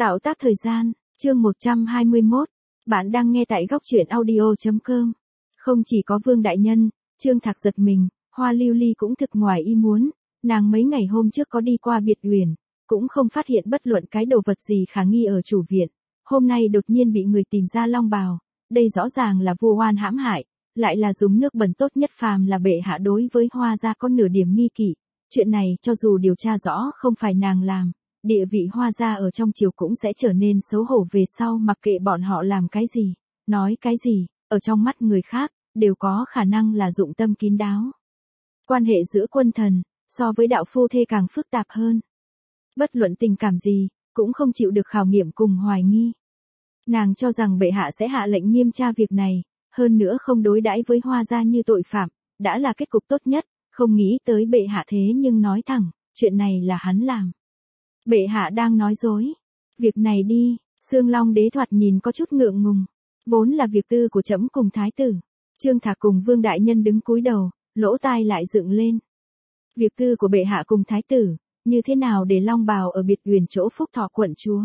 Tạo tác thời gian, chương 121. Bạn đang nghe tại góc truyện audio.com. Không chỉ có Vương Đại Nhân, Trương Thạc giật mình, Hoa Lưu Ly cũng thực ngoài ý muốn. Nàng mấy ngày hôm trước có đi qua Biệt Uyển, cũng không phát hiện bất luận cái đồ vật gì khả nghi ở chủ viện. Hôm nay đột nhiên bị người tìm ra long bào, đây rõ ràng là vu oan hãm hại, lại là dùng nước bẩn tốt nhất phàm là bệ hạ đối với Hoa gia có nửa điểm nghi kỵ. Chuyện này cho dù điều tra rõ không phải nàng làm, địa vị Hoa gia ở trong triều cũng sẽ trở nên xấu hổ về sau, mặc kệ bọn họ làm cái gì, nói cái gì, ở trong mắt người khác, đều có khả năng là dụng tâm kín đáo. Quan hệ giữa quân thần, so với đạo phu thê càng phức tạp hơn. Bất luận tình cảm gì, cũng không chịu được khảo nghiệm cùng hoài nghi. Nàng cho rằng bệ hạ sẽ hạ lệnh nghiêm tra việc này, hơn nữa không đối đãi với Hoa gia như tội phạm, đã là kết cục tốt nhất, không nghĩ tới bệ hạ thế nhưng nói thẳng, chuyện này là hắn làm. Bệ hạ đang nói dối. Việc này đi, Xương Long đế thoạt nhìn có chút ngượng ngùng. Vốn là việc tư của trẫm cùng thái tử. Trương Thạc cùng Vương Đại Nhân đứng cúi đầu, lỗ tai lại dựng lên. Việc tư của bệ hạ cùng thái tử, như thế nào để long bào ở Biệt Uyển chỗ Phúc Thọ quận chúa.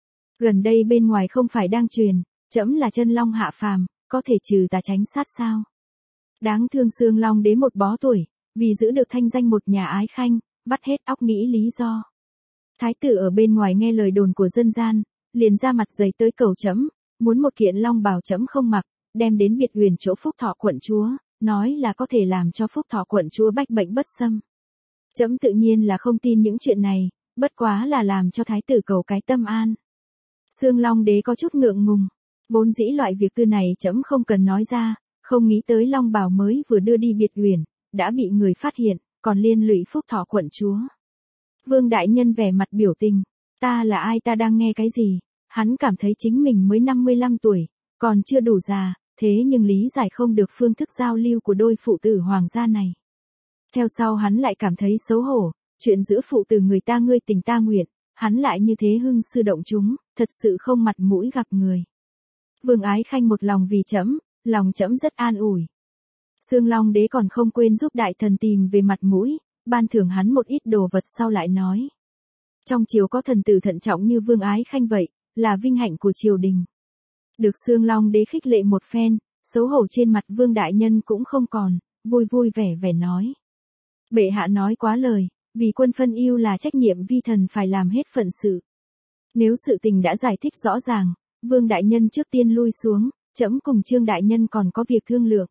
Gần đây bên ngoài không phải đang truyền, trẫm là chân long hạ phàm, có thể trừ tà tránh sát sao. Đáng thương Xương Long đế một bó tuổi, vì giữ được thanh danh một nhà ái khanh, vắt hết óc nghĩ lý do. Thái tử ở bên ngoài nghe lời đồn của dân gian, liền ra mặt dày tới cầu trẫm, muốn một kiện long bào trẫm không mặc, đem đến Biệt Uyển chỗ Phúc Thọ quận chúa, nói là có thể làm cho Phúc Thọ quận chúa bách bệnh bất xâm. Trẫm tự nhiên là không tin những chuyện này, bất quá là làm cho thái tử cầu cái tâm an. Xương Long đế có chút ngượng ngùng, vốn dĩ loại việc tư này trẫm không cần nói ra, không nghĩ tới long bào mới vừa đưa đi Biệt Uyển, đã bị người phát hiện, còn liên lụy Phúc Thọ quận chúa. Vương Đại Nhân vẻ mặt biểu tình, ta là ai, ta đang nghe cái gì, hắn cảm thấy chính mình mới 55 tuổi, còn chưa đủ già, thế nhưng lý giải không được phương thức giao lưu của đôi phụ tử hoàng gia này. Theo sau hắn lại cảm thấy xấu hổ, chuyện giữa phụ tử người ta ngươi tình ta nguyện, hắn lại như thế hưng sư động chúng, thật sự không mặt mũi gặp người. Vương Ái Khanh một lòng vì trẫm, lòng trẫm rất an ủi. Xương Long đế còn không quên giúp đại thần tìm về mặt mũi, ban thưởng hắn một ít đồ vật sau lại nói. Trong triều có thần tử thận trọng như Vương Ái Khanh vậy, là vinh hạnh của triều đình. Được Xương Long đế khích lệ một phen, xấu hổ trên mặt Vương Đại Nhân cũng không còn, vui vui vẻ vẻ nói. Bệ hạ nói quá lời, vì quân phân ưu là trách nhiệm vi thần phải làm hết phận sự. Nếu sự tình đã giải thích rõ ràng, Vương Đại Nhân trước tiên lui xuống, trẫm cùng Trương Đại Nhân còn có việc thương lượng.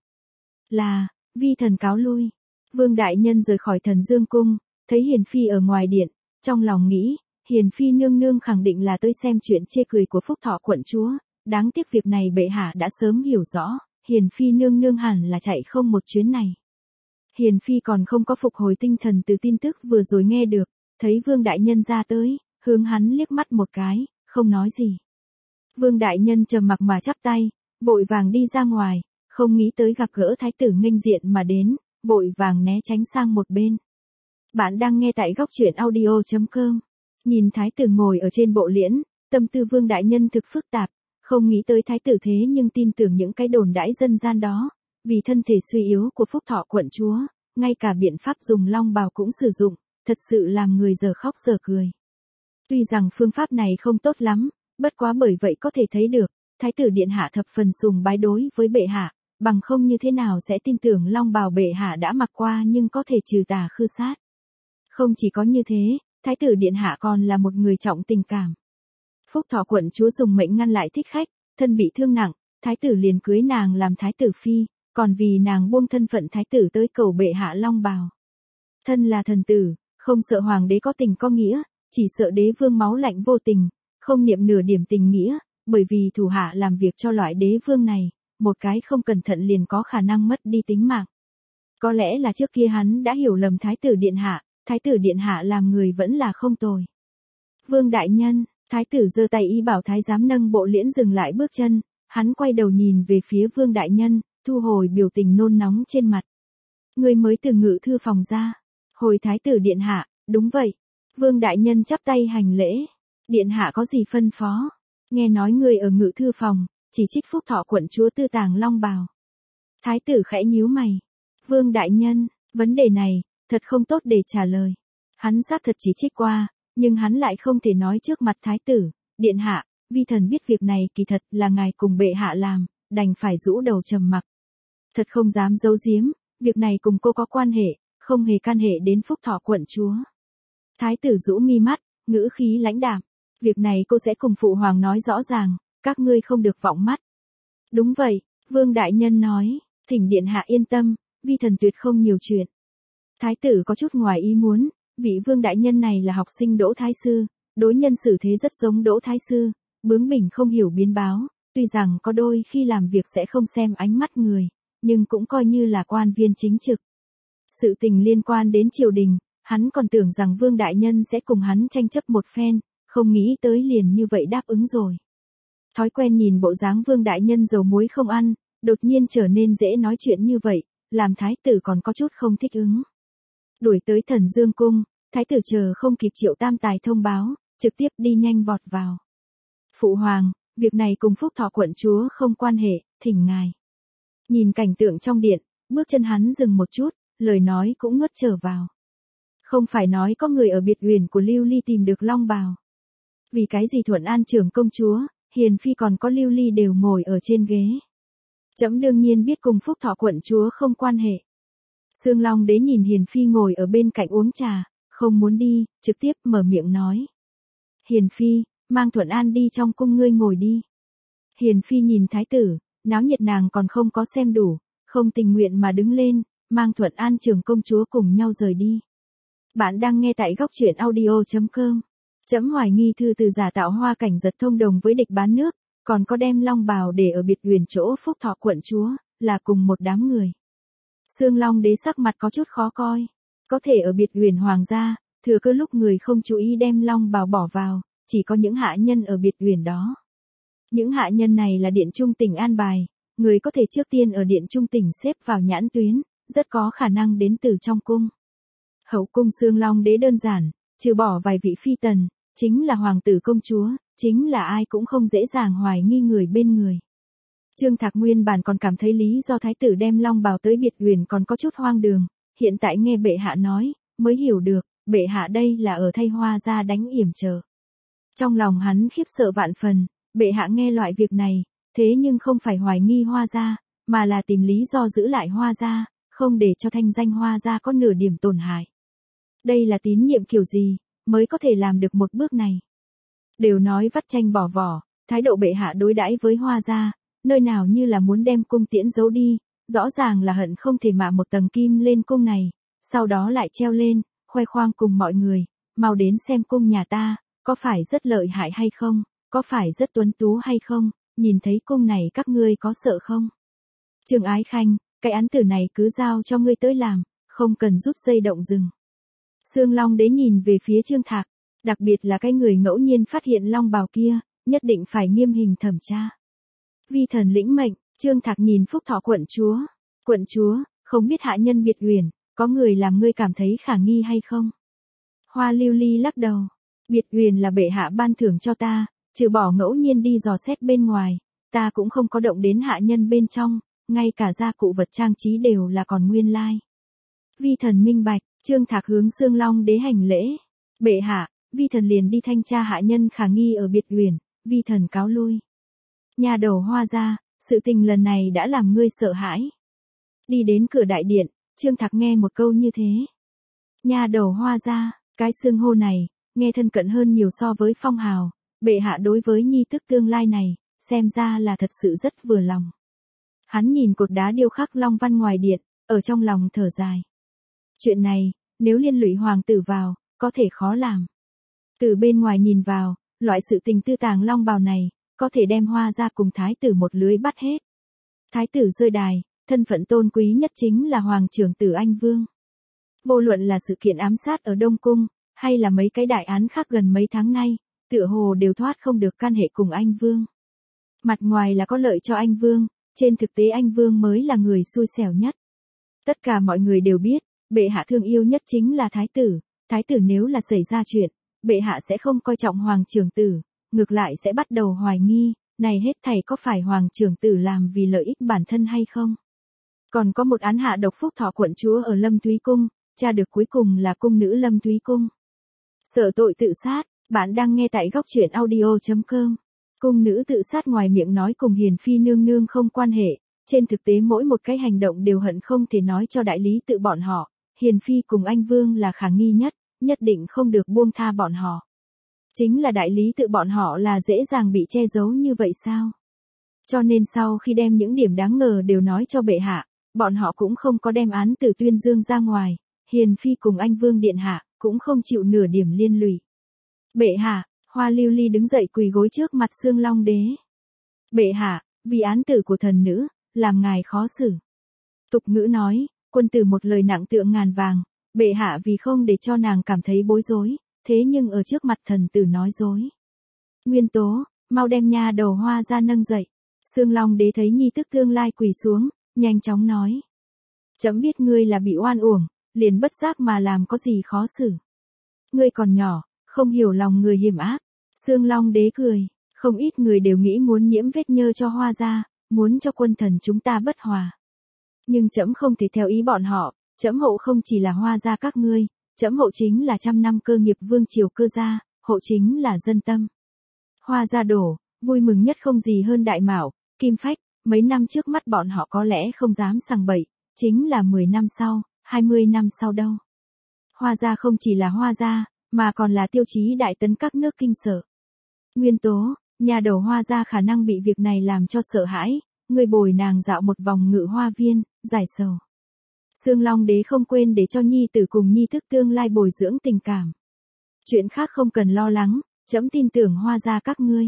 Là, vi thần cáo lui. Vương Đại Nhân rời khỏi Thần Dương Cung, thấy Hiền Phi ở ngoài điện, trong lòng nghĩ, Hiền Phi nương nương khẳng định là tới xem chuyện chê cười của Phúc Thọ quận chúa, đáng tiếc việc này bệ hạ đã sớm hiểu rõ, Hiền Phi nương nương hẳn là chạy không một chuyến này. Hiền Phi còn không có phục hồi tinh thần từ tin tức vừa rồi nghe được, thấy Vương Đại Nhân ra tới, hướng hắn liếc mắt một cái, không nói gì. Vương Đại Nhân trầm mặc mà chắp tay, vội vàng đi ra ngoài, không nghĩ tới gặp gỡ thái tử nghênh diện mà đến, vội vàng né tránh sang một bên. Bạn đang nghe tại góc truyện audio.com. Nhìn thái tử ngồi ở trên bộ liễn, tâm tư Vương Đại Nhân thực phức tạp, không nghĩ tới thái tử thế nhưng tin tưởng những cái đồn đãi dân gian đó, vì thân thể suy yếu của Phúc Thọ quận chúa, ngay cả biện pháp dùng long bào cũng sử dụng, thật sự làm người giờ khóc giờ cười. Tuy rằng phương pháp này không tốt lắm, bất quá bởi vậy có thể thấy được, thái tử điện hạ thập phần sùng bái đối với bệ hạ, bằng không như thế nào sẽ tin tưởng long bào bệ hạ đã mặc qua nhưng có thể trừ tà khư sát. Không chỉ có như thế, thái tử điện hạ còn là một người trọng tình cảm. Phúc Thọ quận chúa dùng mệnh ngăn lại thích khách, thân bị thương nặng, thái tử liền cưới nàng làm thái tử phi, còn vì nàng buông thân phận thái tử tới cầu bệ hạ long bào. Thân là thần tử, không sợ hoàng đế có tình có nghĩa, chỉ sợ đế vương máu lạnh vô tình, không niệm nửa điểm tình nghĩa, bởi vì thủ hạ làm việc cho loại đế vương này, một cái không cẩn thận liền có khả năng mất đi tính mạng. Có lẽ là trước kia hắn đã hiểu lầm thái tử điện hạ làm người vẫn là không tồi. Vương Đại Nhân, thái tử giơ tay ý bảo thái giám nâng bộ liễn dừng lại bước chân, hắn quay đầu nhìn về phía Vương Đại Nhân, thu hồi biểu tình nôn nóng trên mặt. Người mới từ ngự thư phòng ra. Hồi thái tử điện hạ, đúng vậy. Vương Đại Nhân chắp tay hành lễ. Điện hạ có gì phân phó? Nghe nói người ở ngự thư phòng, chỉ trích Phúc Thọ quận chúa tư tàng long bào. Thái tử khẽ nhíu mày. Vương Đại Nhân, vấn đề này, thật không tốt để trả lời. Hắn xác thật chỉ trích qua, nhưng hắn lại không thể nói trước mặt thái tử, Điện hạ, vi thần biết việc này kỳ thật là ngài cùng bệ hạ làm, đành phải rũ đầu trầm mặc. Thật không dám giấu giếm, việc này cùng cô có quan hệ, không hề can hệ đến Phúc Thọ quận chúa. Thái tử rũ mi mắt, ngữ khí lãnh đạm. Việc này cô sẽ cùng phụ hoàng nói rõ ràng, các ngươi không được vọng mắt. Đúng vậy, Vương Đại Nhân nói, thỉnh điện hạ yên tâm, vi thần tuyệt không nhiều chuyện. Thái tử có chút ngoài ý muốn, vị Vương Đại Nhân này là học sinh Đỗ Thái Sư, đối nhân xử thế rất giống Đỗ Thái Sư, bướng bỉnh không hiểu biến báo, tuy rằng có đôi khi làm việc sẽ không xem ánh mắt người, nhưng cũng coi như là quan viên chính trực. Sự tình liên quan đến triều đình, hắn còn tưởng rằng Vương Đại Nhân sẽ cùng hắn tranh chấp một phen, không nghĩ tới liền như vậy đáp ứng rồi. Thói quen nhìn bộ dáng Vương Đại Nhân dầu muối không ăn, đột nhiên trở nên dễ nói chuyện như vậy, làm thái tử còn có chút không thích ứng. Đuổi tới Thần Dương cung, thái tử chờ không kịp Triệu Tam Tài thông báo, trực tiếp đi nhanh vọt vào. Phụ hoàng, việc này cùng Phúc Thọ quận chúa không quan hệ, thỉnh ngài. Nhìn cảnh tượng trong điện, bước chân hắn dừng một chút, lời nói cũng nuốt trở vào. Không phải nói có người ở biệt uyển của Lưu Ly tìm được long bào. Vì cái gì Thuận An trưởng công chúa, Hiền Phi còn có Lưu Ly đều ngồi ở trên ghế. Trẫm đương nhiên biết cùng Phúc Thọ quận chúa không quan hệ. Sương Long Đế nhìn Hiền Phi ngồi ở bên cạnh uống trà, không muốn đi, trực tiếp mở miệng nói. Hiền Phi, mang Thuận An đi trong cung ngươi ngồi đi. Hiền Phi nhìn thái tử, náo nhiệt nàng còn không có xem đủ, không tình nguyện mà đứng lên, mang Thuận An trưởng công chúa cùng nhau rời đi. Bạn đang nghe tại góc truyện audio.com. Trẫm hoài nghi thư từ giả tạo hoa cảnh giật thông đồng với địch bán nước, còn có đem long bào để ở biệt uyển chỗ Phúc Thọ quận chúa, là cùng một đám người. Sương Long Đế sắc mặt có chút khó coi. Có thể ở biệt uyển hoàng gia, thừa cơ lúc người không chú ý đem long bào bỏ vào, chỉ có những hạ nhân ở biệt uyển đó. Những hạ nhân này là điện trung tỉnh an bài, người có thể trước tiên ở điện trung tỉnh xếp vào nhãn tuyến, rất có khả năng đến từ trong cung. Hậu cung Sương Long Đế đơn giản, trừ bỏ vài vị phi tần, chính là hoàng tử công chúa, chính là ai cũng không dễ dàng hoài nghi người bên người. Trương Thạc nguyên bản còn cảm thấy lý do thái tử đem long bào tới biệt uyển còn có chút hoang đường, hiện tại nghe bệ hạ nói, mới hiểu được, bệ hạ đây là ở thay Hoa gia đánh yểm trợ. Trong lòng hắn khiếp sợ vạn phần, bệ hạ nghe loại việc này, thế nhưng không phải hoài nghi Hoa gia, mà là tìm lý do giữ lại Hoa gia, không để cho thanh danh Hoa gia có nửa điểm tổn hại. Đây là tín nhiệm kiểu gì, mới có thể làm được một bước này. Đều nói vắt chanh bỏ vỏ, thái độ bệ hạ đối đãi với Hoa gia, nơi nào như là muốn đem cung tiễn giấu đi, rõ ràng là hận không thể mạ một tầng kim lên cung này, sau đó lại treo lên, khoe khoang cùng mọi người, mau đến xem cung nhà ta, có phải rất lợi hại hay không, có phải rất tuấn tú hay không, nhìn thấy cung này các ngươi có sợ không? Trương Ái Khanh, cái án tử này cứ giao cho ngươi tới làm, không cần rút dây động rừng. Sương Long Đế nhìn về phía Trương Thạc, đặc biệt là cái người ngẫu nhiên phát hiện long bào kia, nhất định phải nghiêm hình thẩm tra. Vi thần lĩnh mệnh, Trương Thạc nhìn Phúc Thọ quận chúa. Quận chúa, không biết hạ nhân biệt uyển, có người làm ngươi cảm thấy khả nghi hay không? Hoa Lưu Ly lắc đầu. Biệt uyển là bệ hạ ban thưởng cho ta, trừ bỏ ngẫu nhiên đi dò xét bên ngoài, ta cũng không có động đến hạ nhân bên trong, ngay cả gia cụ vật trang trí đều là còn nguyên lai. Vi thần minh bạch, Trương Thạc hướng Sương Long Đế hành lễ. Bệ hạ, vi thần liền đi thanh tra hạ nhân khả nghi ở biệt uyển, vi thần cáo lui. Nhà đầu Hoa gia, sự tình lần này đã làm ngươi sợ hãi. Đi đến cửa đại điện, Trương Thạc nghe một câu như thế. Nhà đầu Hoa gia, cái xưng hô này, nghe thân cận hơn nhiều so với phong hào, bệ hạ đối với nhi tức tương lai này, xem ra là thật sự rất vừa lòng. Hắn nhìn cột đá điêu khắc long văn ngoài điện, ở trong lòng thở dài. Chuyện này, nếu liên lụy hoàng tử vào, có thể khó làm. Từ bên ngoài nhìn vào, loại sự tình tư tàng long bào này, có thể đem Hoa gia cùng thái tử một lưới bắt hết. Thái tử rơi đài, thân phận tôn quý nhất chính là hoàng trưởng tử Anh Vương. Vô luận là sự kiện ám sát ở Đông Cung, hay là mấy cái đại án khác gần mấy tháng nay, tựa hồ đều thoát không được can hệ cùng Anh Vương. Mặt ngoài là có lợi cho Anh Vương, trên thực tế Anh Vương mới là người xui xẻo nhất. Tất cả mọi người đều biết, bệ hạ thương yêu nhất chính là thái tử nếu là xảy ra chuyện, bệ hạ sẽ không coi trọng hoàng trưởng tử, ngược lại sẽ bắt đầu hoài nghi, này hết thảy có phải hoàng trưởng tử làm vì lợi ích bản thân hay không? Còn có một án hạ độc Phúc Thọ quận chúa ở Lâm Thúy Cung, tra được cuối cùng là cung nữ Lâm Thúy Cung. Sợ tội tự sát, Bạn đang nghe tại góc truyện audio.com. Cung nữ tự sát ngoài miệng nói cùng Hiền Phi nương nương không quan hệ, trên thực tế mỗi một cái hành động đều hận không thể nói cho đại lý tự bọn họ, Hiền Phi cùng anh Vương là khả nghi nhất, nhất định không được buông tha bọn họ. Chính là đại lý tự bọn họ là dễ dàng bị che giấu như vậy sao? Cho nên sau khi đem những điểm đáng ngờ đều nói cho bệ hạ, bọn họ cũng không có đem án tử tuyên dương ra ngoài, Hiền Phi cùng anh Vương điện hạ cũng không chịu nửa điểm liên lụy. Bệ hạ, Hoa Lưu Ly đứng dậy quỳ gối trước mặt Sương Long đế. Bệ hạ, vì án tử của thần nữ, làm ngài khó xử. Tục ngữ nói, quân tử một lời nặng tựa ngàn vàng, bệ hạ vì không để cho nàng cảm thấy bối rối, thế nhưng ở trước mặt thần tử nói dối. Nguyên Tố, mau đem nha đầu Hoa ra nâng dậy. Sương Long đế thấy nhi tức tương lai quỳ xuống, nhanh chóng nói. Chấm biết ngươi là bị oan uổng, liền bất giác mà làm có gì khó xử. Ngươi còn nhỏ, không hiểu lòng người hiểm ác. Sương Long đế cười, không ít người đều nghĩ muốn nhiễm vết nhơ cho Hoa ra, muốn cho quân thần chúng ta bất hòa. Nhưng trẫm không thể theo ý bọn họ, trẫm hộ không chỉ là Hoa ra các ngươi, trẫm hộ chính là trăm năm cơ nghiệp vương triều cơ gia, hộ chính là dân tâm. Hoa ra đổ, vui mừng nhất không gì hơn Đại Mạo, Kim Phách, mấy năm trước mắt bọn họ có lẽ không dám sằng bậy, chính là 10 năm sau, 20 năm sau đâu. Hoa ra không chỉ là Hoa ra, mà còn là tiêu chí đại tấn các nước kinh sợ. Nguyên Tố, nhà đầu Hoa ra khả năng bị việc này làm cho sợ hãi, người bồi nàng dạo một vòng ngự hoa viên, giải sầu. Sương Long đế không quên để cho nhi tử cùng nhi thức tương lai bồi dưỡng tình cảm. Chuyện khác không cần lo lắng, trẫm tin tưởng Hoa ra các ngươi.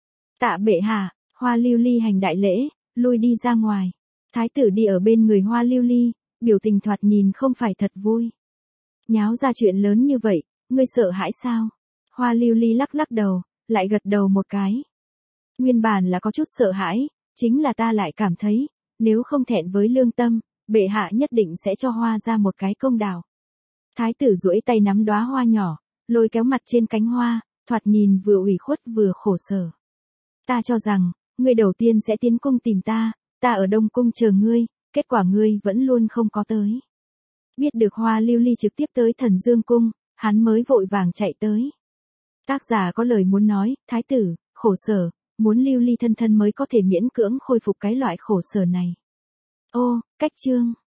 Tạ bệ hạ, Hoa Lưu Ly hành đại lễ, lui đi ra ngoài. Thái tử đi ở bên người Hoa Lưu Ly, biểu tình thoạt nhìn không phải thật vui. Nháo ra chuyện lớn như vậy, ngươi sợ hãi sao? Hoa Lưu Ly lắc lắc đầu, lại gật đầu một cái. Nguyên bản là có chút sợ hãi, chính là ta lại cảm thấy, nếu không thẹn với lương tâm, bệ hạ nhất định sẽ cho Hoa ra một cái công đạo. Thái tử duỗi tay nắm đóa hoa nhỏ, lôi kéo mặt trên cánh hoa, thoạt nhìn vừa ủy khuất vừa khổ sở. Ta cho rằng, ngươi đầu tiên sẽ tiến cung tìm ta ở Đông Cung chờ ngươi, kết quả ngươi vẫn luôn không có tới. Biết được Hoa Lưu Ly trực tiếp tới Thần Dương Cung, hắn mới vội vàng chạy tới. Tác giả có lời muốn nói, thái tử, khổ sở, muốn Lưu Ly thân thân mới có thể miễn cưỡng khôi phục cái loại khổ sở này. Ô, cách chương.